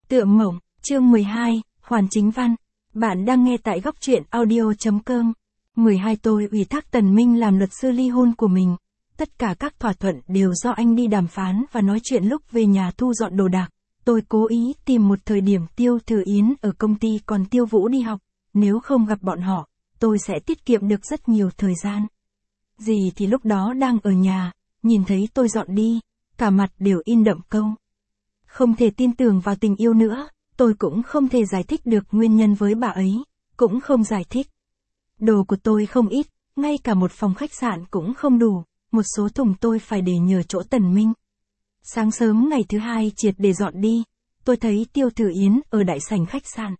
Tượng mộng, chương 12, Hoàn Chính Văn. Bạn đang nghe tại góc truyện audio.com. 12 Tôi ủy thác Tần Minh làm luật sư ly hôn của mình. Tất cả các thỏa thuận đều do anh đi đàm phán và nói chuyện lúc về nhà thu dọn đồ đạc. Tôi cố ý tìm một thời điểm Tiêu Thừa Yến ở công ty còn Tiêu Vũ đi học. Nếu không gặp bọn họ, tôi sẽ tiết kiệm được rất nhiều thời gian. Dì thì lúc đó đang ở nhà, nhìn thấy tôi dọn đi, cả mặt đều in đậm câu. Không thể tin tưởng vào tình yêu nữa, tôi cũng không thể giải thích được nguyên nhân với bà ấy, cũng không giải thích. Đồ của tôi không ít, ngay cả một phòng khách sạn cũng không đủ, một số thùng tôi phải để nhờ chỗ Tần Minh. Sáng sớm ngày thứ hai triệt để dọn đi, tôi thấy Tiêu Thừa Yến ở đại sảnh khách sạn.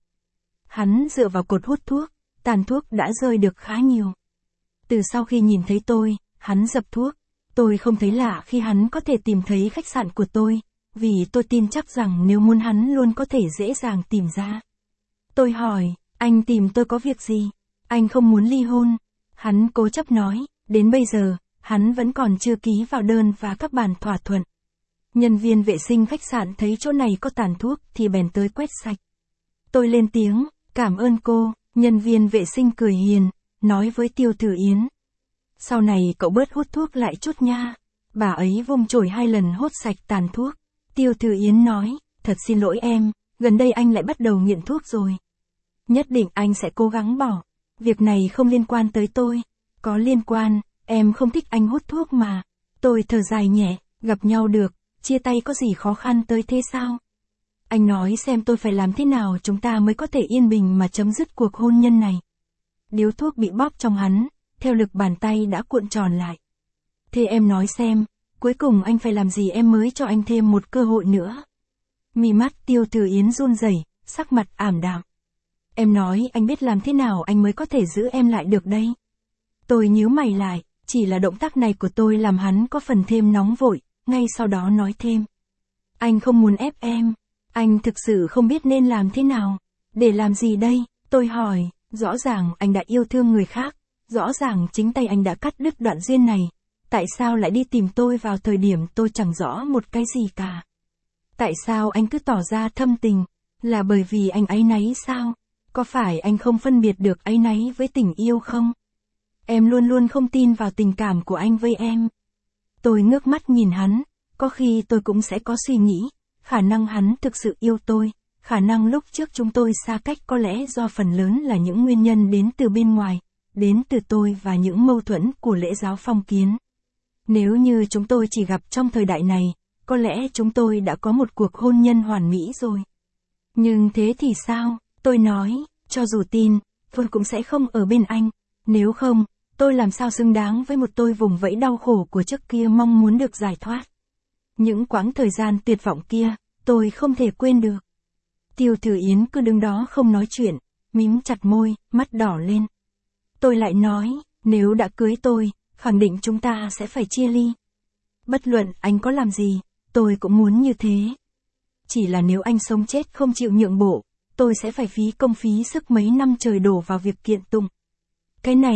Hắn dựa vào cột hút thuốc, tàn thuốc đã rơi được khá nhiều. Từ sau khi nhìn thấy tôi, hắn dập thuốc. Tôi không thấy lạ khi hắn có thể tìm thấy khách sạn của tôi, vì tôi tin chắc rằng nếu muốn hắn luôn có thể dễ dàng tìm ra. Tôi hỏi, anh tìm tôi có việc gì? Anh không muốn ly hôn. Hắn cố chấp nói, đến bây giờ, hắn vẫn còn chưa ký vào đơn và các bản thỏa thuận. Nhân viên vệ sinh khách sạn thấy chỗ này có tàn thuốc thì bèn tới quét sạch. Tôi lên tiếng, cảm ơn cô. Nhân viên vệ sinh cười hiền, nói với Tiêu Thừa Yến. Sau này cậu bớt hút thuốc lại chút nha. Bà ấy vung chổi 2 lần hốt sạch tàn thuốc. Tiêu Thừa Yến nói, thật xin lỗi em, gần đây anh lại bắt đầu nghiện thuốc rồi. Nhất định anh sẽ cố gắng bỏ. Việc này không liên quan tới tôi. Có liên quan, em không thích anh hút thuốc mà. Tôi thở dài nhẹ, gặp nhau được, chia tay có gì khó khăn tới thế sao? Anh nói xem tôi phải làm thế nào chúng ta mới có thể yên bình mà chấm dứt cuộc hôn nhân này. Điếu thuốc bị bóp trong hắn, theo lực bàn tay đã cuộn tròn lại. Thế em nói xem, cuối cùng anh phải làm gì em mới cho anh thêm một cơ hội nữa? Mí mắt Tiêu Thừa Yến run rẩy, sắc mặt ảm đạm. Em nói anh biết làm thế nào anh mới có thể giữ em lại được đây? Tôi nhíu mày lại, chỉ là động tác này của tôi làm hắn có phần thêm nóng vội, ngay sau đó nói thêm. Anh không muốn ép em, anh thực sự không biết nên làm thế nào. Để làm gì đây? Tôi hỏi, rõ ràng anh đã yêu thương người khác, rõ ràng chính tay anh đã cắt đứt đoạn duyên này. Tại sao lại đi tìm tôi vào thời điểm tôi chẳng rõ một cái gì cả? Tại sao anh cứ tỏ ra thâm tình? Là bởi vì anh áy náy sao? Có phải anh không phân biệt được áy náy với tình yêu không? Em luôn luôn không tin vào tình cảm của anh với em. Tôi ngước mắt nhìn hắn, có khi tôi cũng sẽ có suy nghĩ, khả năng hắn thực sự yêu tôi, khả năng lúc trước chúng tôi xa cách có lẽ do phần lớn là những nguyên nhân đến từ bên ngoài, đến từ tôi và những mâu thuẫn của lễ giáo phong kiến. Nếu như chúng tôi chỉ gặp trong thời đại này, có lẽ chúng tôi đã có một cuộc hôn nhân hoàn mỹ rồi. Nhưng thế thì sao? Tôi nói, cho dù tin, tôi cũng sẽ không ở bên anh. Nếu không, tôi làm sao xứng đáng với một tôi vùng vẫy đau khổ của trước kia mong muốn được giải thoát. Những quãng thời gian tuyệt vọng kia, tôi không thể quên được. Tiêu Thừa Yến cứ đứng đó không nói chuyện, mím chặt môi, mắt đỏ lên. Tôi lại nói, nếu đã cưới tôi, khẳng định chúng ta sẽ phải chia ly. Bất luận anh có làm gì, tôi cũng muốn như thế. Chỉ là nếu anh sống chết không chịu nhượng bộ, tôi sẽ phải phí công phí sức mấy năm trời đổ vào việc kiện tụng. Cái này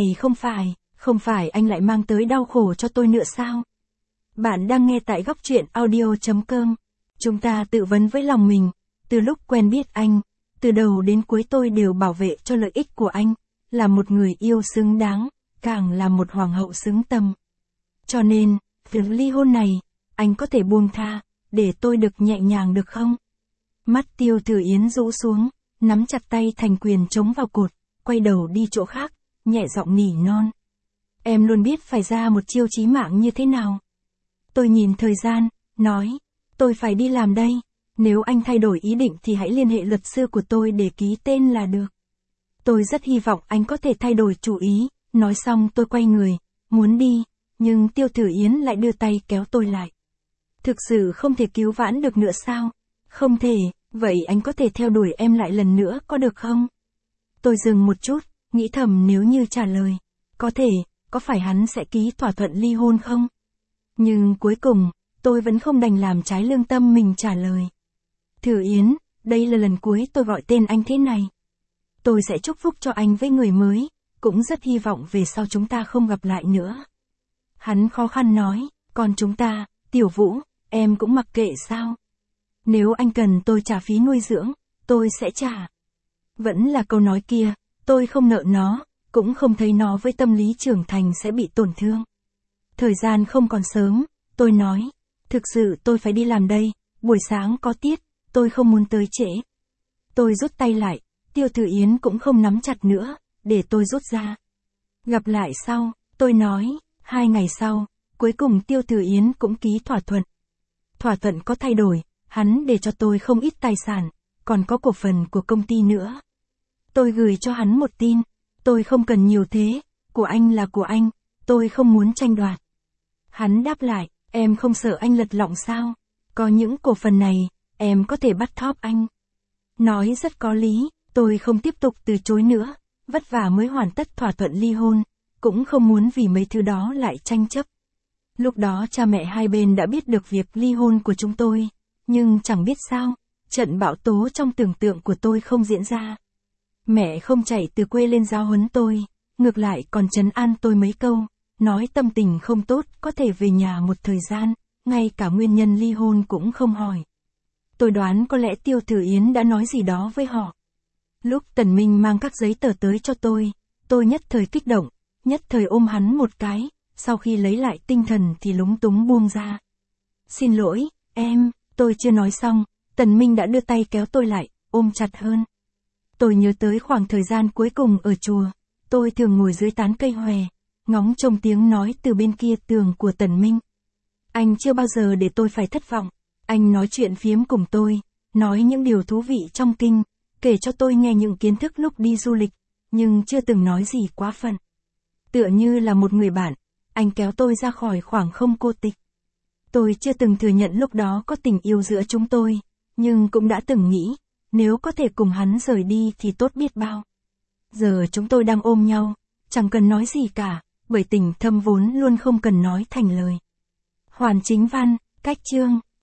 không phải anh lại mang tới đau khổ cho tôi nữa sao? Bạn đang nghe tại góc truyện audio.com. Chúng ta tự vấn với lòng mình, từ lúc quen biết anh, từ đầu đến cuối tôi đều bảo vệ cho lợi ích của anh, là một người yêu xứng đáng, càng là một hoàng hậu xứng tầm. Cho nên, việc ly hôn này, anh có thể buông tha, để tôi được nhẹ nhàng được không? Mắt Tiêu Thừa Yến rũ xuống, nắm chặt tay thành quyền chống vào cột, quay đầu đi chỗ khác, nhẹ giọng nỉ non. Em luôn biết phải ra một chiêu chí mạng như thế nào. Tôi nhìn thời gian, nói, tôi phải đi làm đây. Nếu anh thay đổi ý định thì hãy liên hệ luật sư của tôi để ký tên là được. Tôi rất hy vọng anh có thể thay đổi chủ ý. Nói xong tôi quay người, muốn đi, nhưng Tiêu Thừa Yến lại đưa tay kéo tôi lại. Thực sự không thể cứu vãn được nữa sao? Không thể, vậy anh có thể theo đuổi em lại lần nữa có được không? Tôi dừng một chút, nghĩ thầm nếu như trả lời, có thể, có phải hắn sẽ ký thỏa thuận ly hôn không? Nhưng cuối cùng, tôi vẫn không đành làm trái lương tâm mình trả lời. Thừa Yến, đây là lần cuối tôi gọi tên anh thế này. Tôi sẽ chúc phúc cho anh với người mới, cũng rất hy vọng về sau chúng ta không gặp lại nữa. Hắn khó khăn nói, còn chúng ta, Tiểu Vũ, em cũng mặc kệ sao? Nếu anh cần tôi trả phí nuôi dưỡng, tôi sẽ trả. Vẫn là câu nói kia, tôi không nợ nó, cũng không thấy nó với tâm lý trưởng thành sẽ bị tổn thương. Thời gian không còn sớm, tôi nói. Thực sự tôi phải đi làm đây, buổi sáng có tiết, tôi không muốn tới trễ. Tôi rút tay lại, Tiêu Thư Yến cũng không nắm chặt nữa, để tôi rút ra. Gặp lại sau, tôi nói, 2 ngày sau, cuối cùng Tiêu Thư Yến cũng ký thỏa thuận. Thỏa thuận có thay đổi, hắn để cho tôi không ít tài sản, còn có cổ phần của công ty nữa. Tôi gửi cho hắn một tin, tôi không cần nhiều thế, của anh là của anh, tôi không muốn tranh đoạt. Hắn đáp lại, em không sợ anh lật lọng sao? Có những cổ phần này, em có thể bắt thóp anh. Nói rất có lý, tôi không tiếp tục từ chối nữa, vất vả mới hoàn tất thỏa thuận ly hôn, cũng không muốn vì mấy thứ đó lại tranh chấp. Lúc đó cha mẹ hai bên đã biết được việc ly hôn của chúng tôi, nhưng chẳng biết sao, trận bão tố trong tưởng tượng của tôi không diễn ra. Mẹ không chạy từ quê lên giáo huấn tôi, ngược lại còn trấn an tôi mấy câu, nói tâm tình không tốt có thể về nhà một thời gian, ngay cả nguyên nhân ly hôn cũng không hỏi. Tôi đoán có lẽ Tiêu Thư Yến đã nói gì đó với họ. Lúc Tần Minh mang các giấy tờ tới cho tôi nhất thời kích động, nhất thời ôm hắn một cái, sau khi lấy lại tinh thần thì lúng túng buông ra. Xin lỗi, em, tôi chưa nói xong, Tần Minh đã đưa tay kéo tôi lại, ôm chặt hơn. Tôi nhớ tới khoảng thời gian cuối cùng ở chùa, tôi thường ngồi dưới tán cây hòe, ngóng trông tiếng nói từ bên kia tường của Tần Minh. Anh chưa bao giờ để tôi phải thất vọng, anh nói chuyện phiếm cùng tôi, nói những điều thú vị trong kinh, kể cho tôi nghe những kiến thức lúc đi du lịch, nhưng chưa từng nói gì quá phận. Tựa như là một người bạn, anh kéo tôi ra khỏi khoảng không cô tịch. Tôi chưa từng thừa nhận lúc đó có tình yêu giữa chúng tôi, nhưng cũng đã từng nghĩ, nếu có thể cùng hắn rời đi thì tốt biết bao. Giờ chúng tôi đang ôm nhau, chẳng cần nói gì cả, bởi tình thâm vốn luôn không cần nói thành lời. Hoàn Chính Văn, cách chương